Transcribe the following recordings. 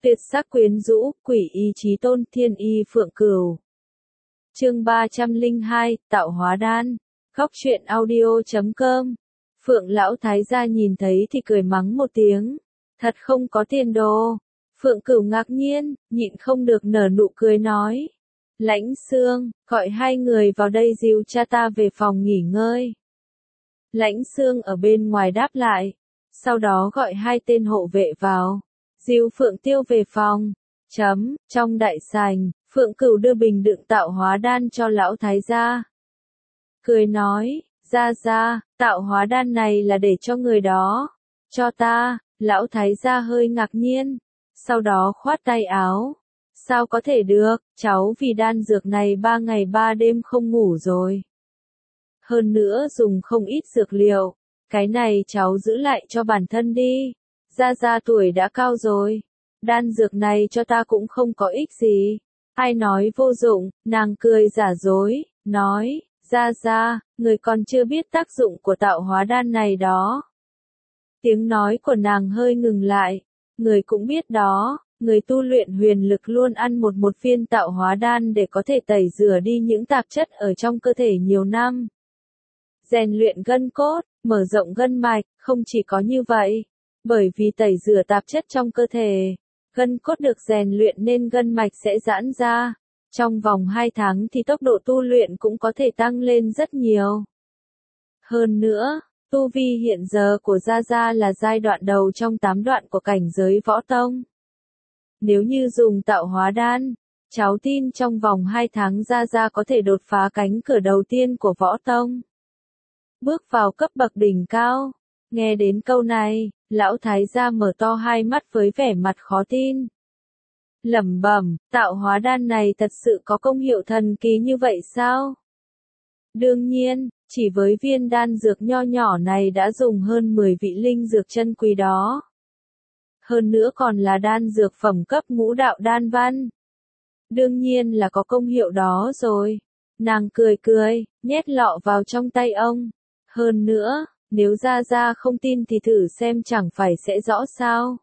Tuyệt sắc quyến rũ, quỷ y chí tôn, thiên y phượng cửu. Chương 302, tạo hóa đan. Góc truyện audio.com. Phượng lão thái gia nhìn thấy thì cười mắng một tiếng. Thật không có tiền đồ. Phượng cửu ngạc nhiên, nhịn không được nở nụ cười nói. Lãnh Xương, gọi hai người vào đây dìu cha ta về phòng nghỉ ngơi. Lãnh Xương ở bên ngoài đáp lại. Sau đó gọi hai tên hộ vệ vào. Dìu Phượng Tiêu về phòng. Trong đại sảnh, Phượng Cửu đưa bình đựng tạo hóa đan cho lão thái gia. Cười nói, gia, tạo hóa đan này là để cho người đó. Cho ta, lão thái gia hơi ngạc nhiên. Sau đó khoát tay áo. Sao có thể được, cháu vì đan dược này 3 ngày 3 đêm không ngủ rồi. Hơn nữa dùng không ít dược liệu. Cái này cháu giữ lại cho bản thân đi. Gia tuổi đã cao rồi. Đan dược này cho ta cũng không có ích gì. Ai nói vô dụng, nàng cười giả dối, nói, gia, người còn chưa biết tác dụng của tạo hóa đan này đó. Tiếng nói của nàng hơi ngừng lại. Người cũng biết đó, người tu luyện huyền lực luôn ăn một viên tạo hóa đan để có thể tẩy rửa đi những tạp chất ở trong cơ thể nhiều năm. Rèn luyện gân cốt, mở rộng gân mạch, không chỉ có như vậy. Bởi vì tẩy rửa tạp chất trong cơ thể, gân cốt được rèn luyện nên gân mạch sẽ giãn ra. Trong vòng 2 tháng thì tốc độ tu luyện cũng có thể tăng lên rất nhiều. Hơn nữa, tu vi hiện giờ của Gia là giai đoạn đầu trong 8 đoạn của cảnh giới võ tông. Nếu như dùng tạo hóa đan, cháu tin trong vòng 2 tháng Gia có thể đột phá cánh cửa đầu tiên của võ tông. Bước vào cấp bậc đỉnh cao. Nghe đến câu này, lão thái gia mở to hai mắt với vẻ mặt khó tin. Lẩm bẩm, tạo hóa đan này thật sự có công hiệu thần kỳ như vậy sao? Đương nhiên, chỉ với viên đan dược nho nhỏ này đã dùng hơn 10 vị linh dược chân quý đó. Hơn nữa còn là đan dược phẩm cấp ngũ đạo đan văn. Đương nhiên là có công hiệu đó rồi. Nàng cười, nhét lọ vào trong tay ông. Hơn nữa, nếu Gia không tin thì thử xem chẳng phải sẽ rõ sao.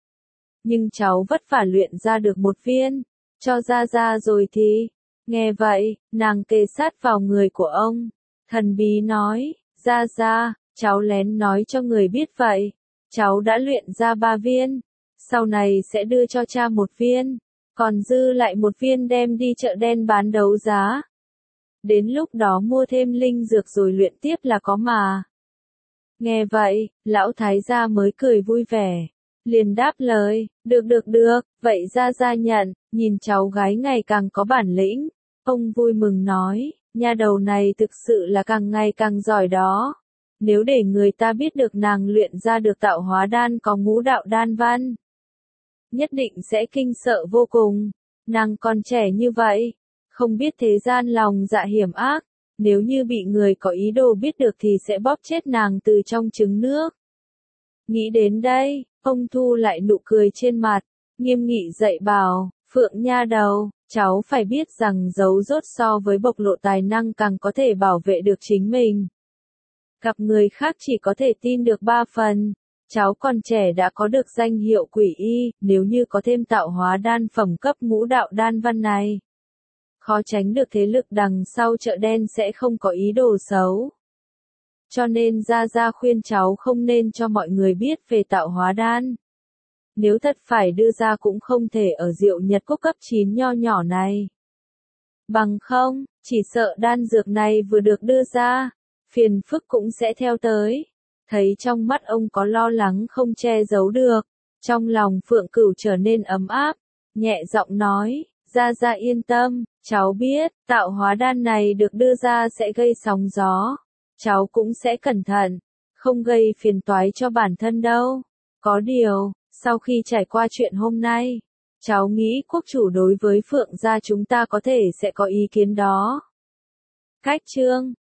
Nhưng cháu vất vả luyện ra được một viên, cho Gia rồi thì. Nghe vậy, nàng kề sát vào người của ông. Thần bí nói, Gia, cháu lén nói cho người biết vậy. Cháu đã luyện ra 3 viên, sau này sẽ đưa cho cha 1 viên, còn dư lại 1 viên đem đi chợ đen bán đấu giá. Đến lúc đó mua thêm linh dược rồi luyện tiếp là có mà. Nghe vậy, lão thái gia mới cười vui vẻ. Liền đáp lời, được, vậy Gia nhận, nhìn cháu gái ngày càng có bản lĩnh. Ông vui mừng nói, nha đầu này thực sự là càng ngày càng giỏi đó. Nếu để người ta biết được nàng luyện ra được tạo hóa đan có ngũ đạo đan văn, nhất định sẽ kinh sợ vô cùng. Nàng còn trẻ như vậy, không biết thế gian lòng dạ hiểm ác. Nếu như bị người có ý đồ biết được thì sẽ bóp chết nàng từ trong trứng nước. Nghĩ đến đây, ông thu lại nụ cười trên mặt, nghiêm nghị dạy bảo, Phượng nha đầu, cháu phải biết rằng giấu rốt so với bộc lộ tài năng càng có thể bảo vệ được chính mình. Gặp người khác chỉ có thể tin được 3 phần. Cháu còn trẻ đã có được danh hiệu quỷ y, nếu như có thêm tạo hóa đan phẩm cấp ngũ đạo đan văn này. Khó tránh được thế lực đằng sau chợ đen sẽ không có ý đồ xấu. Cho nên Gia khuyên cháu không nên cho mọi người biết về tạo hóa đan. Nếu thật phải đưa ra cũng không thể ở rượu Nhật Quốc cấp 9 nho nhỏ này. Bằng không, chỉ sợ đan dược này vừa được đưa ra, phiền phức cũng sẽ theo tới. Thấy trong mắt ông có lo lắng không che giấu được, trong lòng Phượng Cửu trở nên ấm áp, nhẹ giọng nói, Gia yên tâm, cháu biết, tạo hóa đan này được đưa ra sẽ gây sóng gió. Cháu cũng sẽ cẩn thận, không gây phiền toái cho bản thân đâu. Có điều, sau khi trải qua chuyện hôm nay, cháu nghĩ quốc chủ đối với Phượng gia chúng ta có thể sẽ có ý kiến đó. Cách chương